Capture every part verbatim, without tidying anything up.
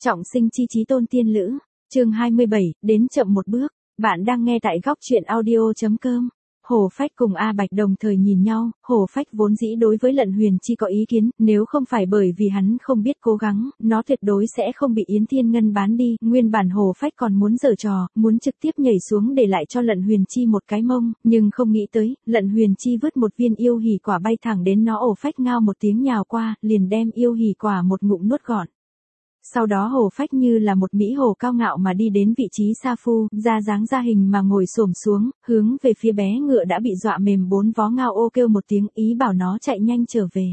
Trọng sinh chi chí tôn tiên lữ, chương hai mươi bảy, đến chậm một bước, bạn đang nghe tại góc truyện audio.com. Hồ Phách cùng A Bạch đồng thời nhìn nhau, Hồ Phách vốn dĩ đối với Lận Huyền Chi có ý kiến, nếu không phải bởi vì hắn không biết cố gắng, nó tuyệt đối sẽ không bị Yến Thiên Ngân bán đi, nguyên bản Hồ Phách còn muốn giở trò, muốn trực tiếp nhảy xuống để lại cho Lận Huyền Chi một cái mông, nhưng không nghĩ tới, Lận Huyền Chi vứt một viên yêu hỉ quả bay thẳng đến nó. Hồ Phách ngao một tiếng nhào qua, liền đem yêu hỉ quả một ngụm nuốt gọn. Sau đó Hồ Phách như là một mỹ hồ cao ngạo mà đi đến vị trí sa phu, ra dáng ra hình mà ngồi xổm xuống, hướng về phía bé ngựa đã bị dọa mềm bốn vó ngao ô kêu một tiếng ý bảo nó chạy nhanh trở về.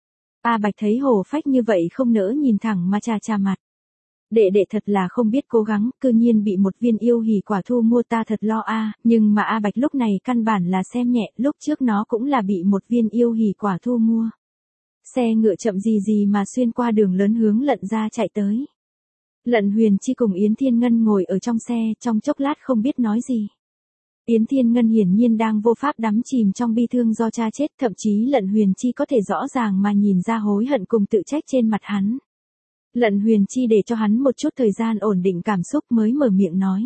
A Bạch thấy Hồ Phách như vậy không nỡ nhìn thẳng mà chà chà mặt. Đệ đệ thật là không biết cố gắng, cư nhiên bị một viên yêu hỉ quả thu mua, ta thật lo a, nhưng mà A Bạch lúc này căn bản là xem nhẹ, lúc trước nó cũng là bị một viên yêu hỉ quả thu mua. Xe ngựa chậm gì gì mà xuyên qua đường lớn hướng Lận ra chạy tới. Lận Huyền Chi cùng Yến Thiên Ngân ngồi ở trong xe, trong chốc lát không biết nói gì. Yến Thiên Ngân hiển nhiên đang vô pháp đắm chìm trong bi thương do cha chết, thậm chí Lận Huyền Chi có thể rõ ràng mà nhìn ra hối hận cùng tự trách trên mặt hắn. Lận Huyền Chi để cho hắn một chút thời gian ổn định cảm xúc mới mở miệng nói.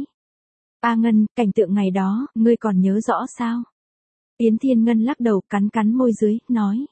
A Ngân, cảnh tượng ngày đó, ngươi còn nhớ rõ sao? Yến Thiên Ngân lắc đầu cắn cắn môi dưới, nói.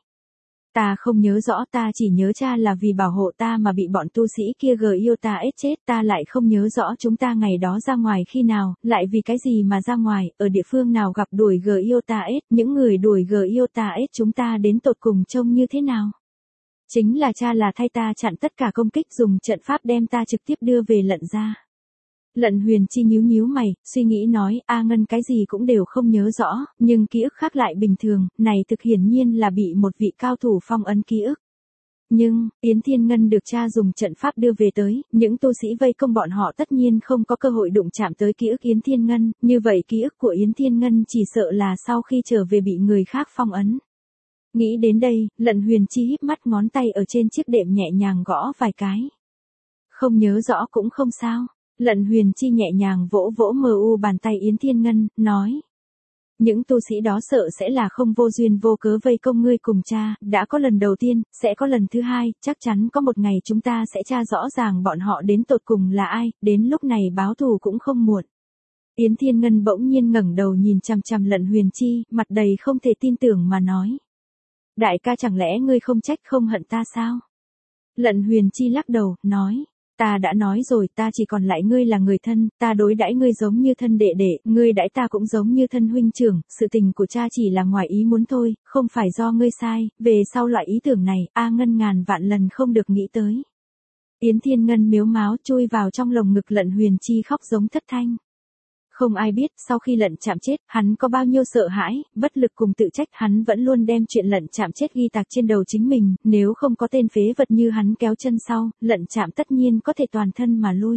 Ta không nhớ rõ, ta chỉ nhớ cha là vì bảo hộ ta mà bị bọn tu sĩ kia gờ yêu ta ết chết, ta lại không nhớ rõ chúng ta ngày đó ra ngoài khi nào, lại vì cái gì mà ra ngoài, ở địa phương nào gặp đuổi gờ yêu ta ết, những người đuổi gờ yêu ta ết chúng ta đến tột cùng trông như thế nào. Chính là cha là thay ta chặn tất cả công kích, dùng trận pháp đem ta trực tiếp đưa về Lận ra. Lận Huyền Chi nhíu nhíu mày, suy nghĩ nói, A Ngân cái gì cũng đều không nhớ rõ, nhưng ký ức khác lại bình thường, này thực hiển nhiên là bị một vị cao thủ phong ấn ký ức. Nhưng, Yến Thiên Ngân được cha dùng trận pháp đưa về tới, những tu sĩ vây công bọn họ tất nhiên không có cơ hội đụng chạm tới ký ức Yến Thiên Ngân, như vậy ký ức của Yến Thiên Ngân chỉ sợ là sau khi trở về bị người khác phong ấn. Nghĩ đến đây, Lận Huyền Chi híp mắt, ngón tay ở trên chiếc đệm nhẹ nhàng gõ vài cái. Không nhớ rõ cũng không sao. Lận Huyền Chi nhẹ nhàng vỗ vỗ mờ u bàn tay Yến Thiên Ngân, nói. Những tu sĩ đó sợ sẽ là không vô duyên vô cớ vây công ngươi cùng cha, đã có lần đầu tiên, sẽ có lần thứ hai, chắc chắn có một ngày chúng ta sẽ tra rõ ràng bọn họ đến tột cùng là ai, đến lúc này báo thù cũng không muộn. Yến Thiên Ngân bỗng nhiên ngẩng đầu nhìn chằm chằm Lận Huyền Chi, mặt đầy không thể tin tưởng mà nói. Đại ca, chẳng lẽ ngươi không trách không hận ta sao? Lận Huyền Chi lắc đầu, nói. Ta đã nói rồi, ta chỉ còn lại ngươi là người thân, ta đối đãi ngươi giống như thân đệ đệ, ngươi đãi ta cũng giống như thân huynh trưởng, sự tình của cha chỉ là ngoài ý muốn thôi, không phải do ngươi sai, về sau loại ý tưởng này, A Ngân ngàn vạn lần không được nghĩ tới. Yến Thiên Ngân mếu máo chui vào trong lồng ngực Lận Huyền Chi khóc giống thất thanh. Không ai biết, sau khi Lận chạm chết, hắn có bao nhiêu sợ hãi, bất lực cùng tự trách, hắn vẫn luôn đem chuyện Lận chạm chết ghi tạc trên đầu chính mình, nếu không có tên phế vật như hắn kéo chân sau, Lận chạm tất nhiên có thể toàn thân mà lui.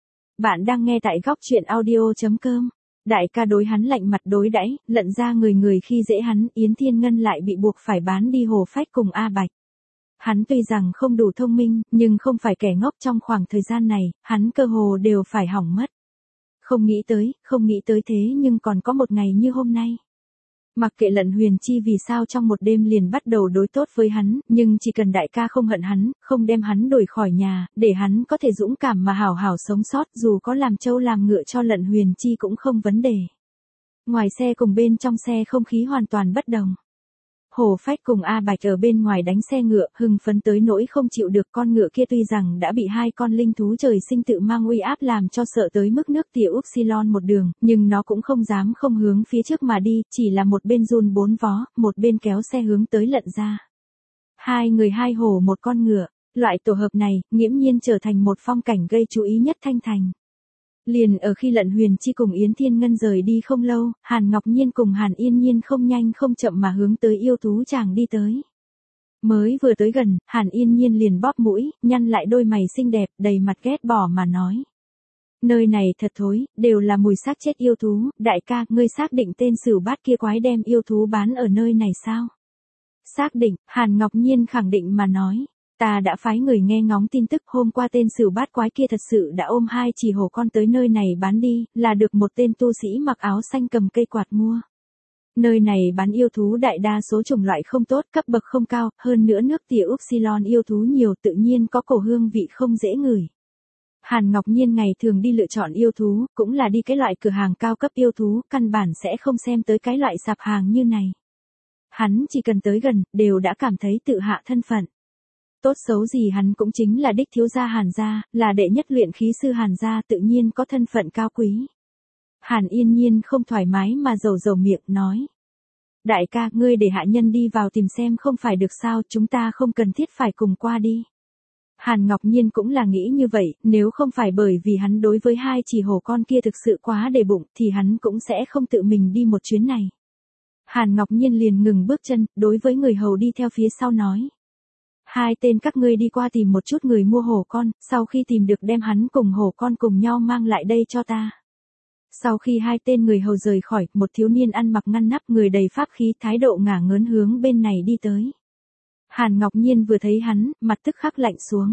Bạn đang nghe tại góc truyện audio.com. Đại ca đối hắn lạnh mặt đối đãi, Lận ra người người khi dễ hắn, Yến Thiên Ngân lại bị buộc phải bán đi Hồ Phách cùng A Bạch. Hắn tuy rằng không đủ thông minh, nhưng không phải kẻ ngốc, trong khoảng thời gian này, hắn cơ hồ đều phải hỏng mất. Không nghĩ tới, không nghĩ tới thế nhưng còn có một ngày như hôm nay. Mặc kệ Lận Huyền Chi vì sao trong một đêm liền bắt đầu đối tốt với hắn, nhưng chỉ cần đại ca không hận hắn, không đem hắn đuổi khỏi nhà, để hắn có thể dũng cảm mà hảo hảo sống sót, dù có làm trâu làm ngựa cho Lận Huyền Chi cũng không vấn đề. Ngoài xe cùng bên trong xe không khí hoàn toàn bất đồng. Hồ Phách cùng A Bạch ở bên ngoài đánh xe ngựa, hưng phấn tới nỗi không chịu được, con ngựa kia tuy rằng đã bị hai con linh thú trời sinh tự mang uy áp làm cho sợ tới mức nước tiểu Upsilon một đường, nhưng nó cũng không dám không hướng phía trước mà đi, chỉ là một bên run bốn vó, một bên kéo xe hướng tới Lận ra. Hai người hai hổ một con ngựa, loại tổ hợp này, nghiễm nhiên trở thành một phong cảnh gây chú ý nhất Thanh Thành. Liền ở khi Lận Huyền Chi cùng Yến Thiên Ngân rời đi không lâu, Hàn Ngọc Nhiên cùng Hàn Yên Nhiên không nhanh không chậm mà hướng tới yêu thú tràng đi tới. Mới vừa tới gần, Hàn Yên Nhiên liền bóp mũi, nhăn lại đôi mày xinh đẹp, đầy mặt ghét bỏ mà nói. Nơi này thật thối, đều là mùi xác chết yêu thú, đại ca, ngươi xác định tên Sửu Bát kia quái đem yêu thú bán ở nơi này sao? Xác định, Hàn Ngọc Nhiên khẳng định mà nói. Ta đã phái người nghe ngóng tin tức, hôm qua tên Sửu Bát quái kia thật sự đã ôm hai chỉ hổ con tới nơi này bán đi, là được một tên tu sĩ mặc áo xanh cầm cây quạt mua. Nơi này bán yêu thú đại đa số chủng loại không tốt, cấp bậc không cao, hơn nữa nước tiểu Upsilon yêu thú nhiều, tự nhiên có cổ hương vị không dễ ngửi. Hàn Ngọc Nhiên ngày thường đi lựa chọn yêu thú, cũng là đi cái loại cửa hàng cao cấp yêu thú, căn bản sẽ không xem tới cái loại sạp hàng như này. Hắn chỉ cần tới gần, đều đã cảm thấy tự hạ thân phận. Tốt xấu gì hắn cũng chính là đích thiếu gia Hàn gia, là đệ nhất luyện khí sư Hàn gia, tự nhiên có thân phận cao quý. Hàn Yên Nhiên không thoải mái mà dầu dầu miệng nói. Đại ca, ngươi để hạ nhân đi vào tìm xem không phải được sao, chúng ta không cần thiết phải cùng qua đi. Hàn Ngọc Nhiên cũng là nghĩ như vậy, nếu không phải bởi vì hắn đối với hai chỉ hổ con kia thực sự quá để bụng, thì hắn cũng sẽ không tự mình đi một chuyến này. Hàn Ngọc Nhiên liền ngừng bước chân, đối với người hầu đi theo phía sau nói. Hai tên các ngươi đi qua tìm một chút người mua hổ con, sau khi tìm được đem hắn cùng hổ con cùng nhau mang lại đây cho ta. Sau khi hai tên người hầu rời khỏi, một thiếu niên ăn mặc ngăn nắp, người đầy pháp khí, thái độ ngả ngớn hướng bên này đi tới. Hàn Ngọc Nhiên vừa thấy hắn, mặt tức khắc lạnh xuống.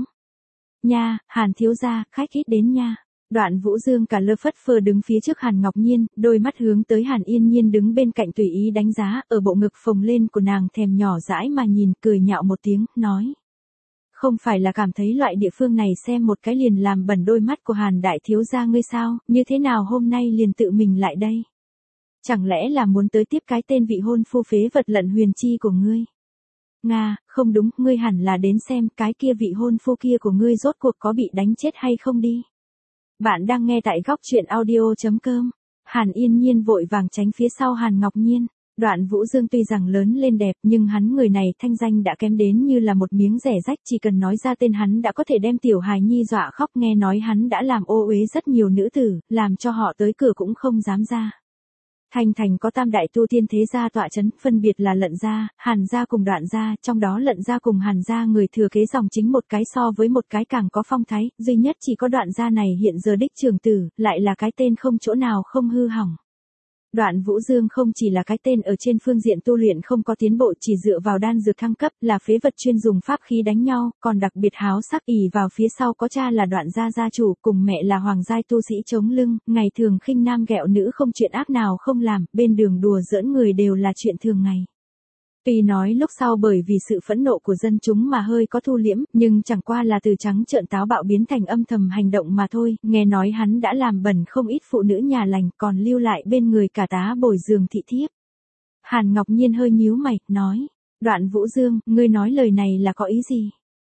Nha, Hàn thiếu gia, khách ít đến nha. Đoạn Vũ Dương cả lơ phất phơ đứng phía trước Hàn Ngọc Nhiên, đôi mắt hướng tới Hàn Yên Nhiên đứng bên cạnh tùy ý đánh giá, ở bộ ngực phồng lên của nàng thèm nhỏ dãi mà nhìn, cười nhạo một tiếng, nói. Không phải là cảm thấy loại địa phương này xem một cái liền làm bẩn đôi mắt của Hàn đại thiếu gia ngươi sao, như thế nào hôm nay liền tự mình lại đây? Chẳng lẽ là muốn tới tiếp cái tên vị hôn phu phế vật Lận Huyền Chi của ngươi? Nga, không đúng, ngươi hẳn là đến xem cái kia vị hôn phu kia của ngươi rốt cuộc có bị đánh chết hay không đi. Bạn đang nghe tại góc truyện audio chấm com. Hàn Yên Nhiên vội vàng tránh phía sau Hàn Ngọc Nhiên. Đoạn Vũ Dương tuy rằng lớn lên đẹp, nhưng hắn người này thanh danh đã kém đến như là một miếng rẻ rách, chỉ cần nói ra tên hắn đã có thể đem tiểu hài nhi dọa khóc, nghe nói hắn đã làm ô uế rất nhiều nữ tử, làm cho họ tới cửa cũng không dám ra. Thành thành có tam đại tu tiên thế gia tọa chấn, phân biệt là Lận gia, Hàn gia cùng Đoạn gia, trong đó Lận gia cùng Hàn gia người thừa kế dòng chính một cái so với một cái càng có phong thái, duy nhất chỉ có Đoạn gia này hiện giờ đích trường tử, lại là cái tên không chỗ nào không hư hỏng. Đoạn Vũ Dương không chỉ là cái tên ở trên phương diện tu luyện không có tiến bộ, chỉ dựa vào đan dược thăng cấp, là phế vật chuyên dùng pháp khí đánh nhau, còn đặc biệt háo sắc, ỷ vào phía sau có cha là Đoạn gia gia chủ, cùng mẹ là hoàng giai tu sĩ chống lưng, ngày thường khinh nam ghẹo nữ không chuyện ác nào không làm, bên đường đùa giỡn người đều là chuyện thường ngày. Tuy nói lúc sau bởi vì sự phẫn nộ của dân chúng mà hơi có thu liễm, nhưng chẳng qua là từ trắng trợn táo bạo biến thành âm thầm hành động mà thôi, nghe nói hắn đã làm bẩn không ít phụ nữ nhà lành, còn lưu lại bên người cả tá bồi giường thị thiếp. Hàn Ngọc Nhiên hơi nhíu mày, nói, Đoạn Vũ Dương, ngươi nói lời này là có ý gì?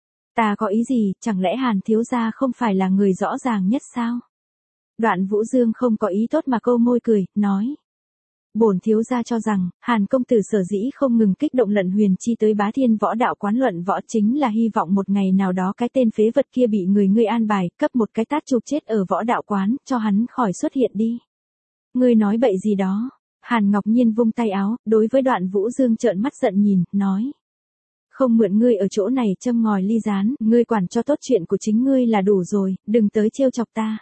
Ta có ý gì, chẳng lẽ Hàn thiếu gia không phải là người rõ ràng nhất sao? Đoạn Vũ Dương không có ý tốt mà câu môi cười, nói. Bổn thiếu gia cho rằng, Hàn công tử sở dĩ không ngừng kích động Lận Huyền Chi tới Bá Thiên võ đạo quán luận võ chính là hy vọng một ngày nào đó cái tên phế vật kia bị người ngươi an bài, cấp một cái tát chụp chết ở võ đạo quán, cho hắn khỏi xuất hiện đi. Ngươi nói bậy gì đó? Hàn Ngọc Nhiên vung tay áo, đối với Đoạn Vũ Dương trợn mắt giận nhìn, nói. Không mượn ngươi ở chỗ này châm ngòi ly gián, ngươi quản cho tốt chuyện của chính ngươi là đủ rồi, đừng tới trêu chọc ta.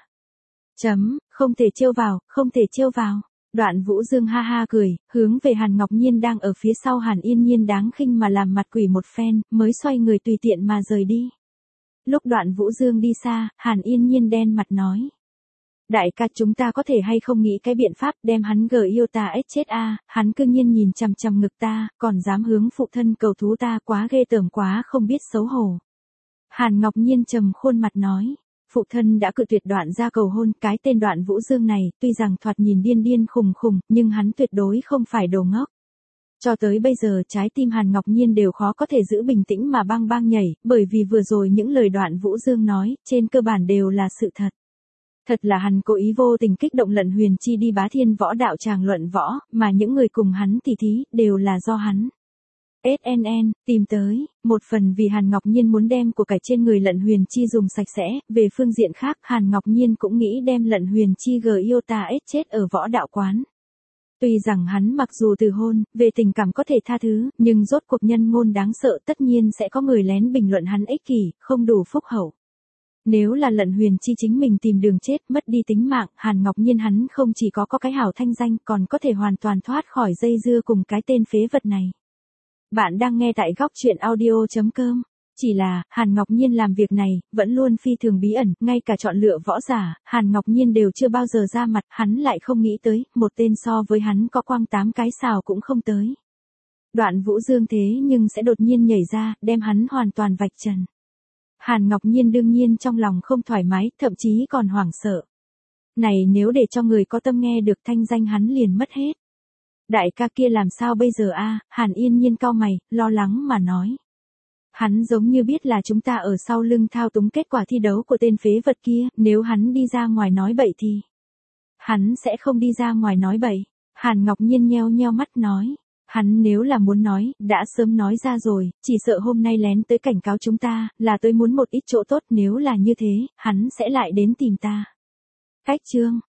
Chấm, không thể trêu vào, không thể trêu vào. Đoạn Vũ Dương ha ha cười, hướng về Hàn Ngọc Nhiên đang ở phía sau Hàn Yên Nhiên đáng khinh mà làm mặt quỷ một phen, mới xoay người tùy tiện mà rời đi. Lúc Đoạn Vũ Dương đi xa, Hàn Yên Nhiên đen mặt nói. Đại ca, chúng ta có thể hay không nghĩ cái biện pháp đem hắn gờ yêu ta ếch chết a, hắn cương nhiên nhìn chằm chằm ngực ta, còn dám hướng phụ thân cầu thú ta, quá ghê tởm, quá không biết xấu hổ. Hàn Ngọc Nhiên trầm khuôn mặt nói. Phụ thân đã cự tuyệt Đoạn gia cầu hôn, cái tên Đoạn Vũ Dương này, tuy rằng thoạt nhìn điên điên khùng khùng, nhưng hắn tuyệt đối không phải đồ ngốc. Cho tới bây giờ trái tim Hàn Ngọc Nhiên đều khó có thể giữ bình tĩnh mà bang bang nhảy, bởi vì vừa rồi những lời Đoạn Vũ Dương nói, trên cơ bản đều là sự thật. Thật là hắn cố ý vô tình kích động Lận Huyền Chi đi Bá Thiên võ đạo tràng luận võ, mà những người cùng hắn tỉ thí, đều là do hắn. ét en en, tìm tới, một phần vì Hàn Ngọc Nhiên muốn đem của cải trên người Lận Huyền Chi dùng sạch sẽ, về phương diện khác, Hàn Ngọc Nhiên cũng nghĩ đem Lận Huyền Chi gờ yêu ta ếch chết ở võ đạo quán. Tuy rằng hắn mặc dù từ hôn, về tình cảm có thể tha thứ, nhưng rốt cuộc nhân ngôn đáng sợ, tất nhiên sẽ có người lén bình luận hắn ích kỷ, không đủ phúc hậu. Nếu là Lận Huyền Chi chính mình tìm đường chết, mất đi tính mạng, Hàn Ngọc Nhiên hắn không chỉ có có cái hảo thanh danh, còn có thể hoàn toàn thoát khỏi dây dưa cùng cái tên phế vật này. Bạn đang nghe tại góc truyện audio chấm com. Chỉ là, Hàn Ngọc Nhiên làm việc này, vẫn luôn phi thường bí ẩn, ngay cả chọn lựa võ giả, Hàn Ngọc Nhiên đều chưa bao giờ ra mặt, hắn lại không nghĩ tới, một tên so với hắn có quang tám cái xào cũng không tới. Đoạn Vũ Dương thế nhưng sẽ đột nhiên nhảy ra, đem hắn hoàn toàn vạch trần. Hàn Ngọc Nhiên đương nhiên trong lòng không thoải mái, thậm chí còn hoảng sợ. Này nếu để cho người có tâm nghe được thanh danh hắn liền mất hết. Đại ca kia làm sao bây giờ a? Hàn Yên Nhiên cau mày, lo lắng mà nói. Hắn giống như biết là chúng ta ở sau lưng thao túng kết quả thi đấu của tên phế vật kia, nếu hắn đi ra ngoài nói bậy thì... Hắn sẽ không đi ra ngoài nói bậy. Hàn Ngọc Nhiên nheo nheo mắt nói. Hắn nếu là muốn nói, đã sớm nói ra rồi, chỉ sợ hôm nay lén tới cảnh cáo chúng ta, là tới muốn một ít chỗ tốt, nếu là như thế, hắn sẽ lại đến tìm ta. Cách chương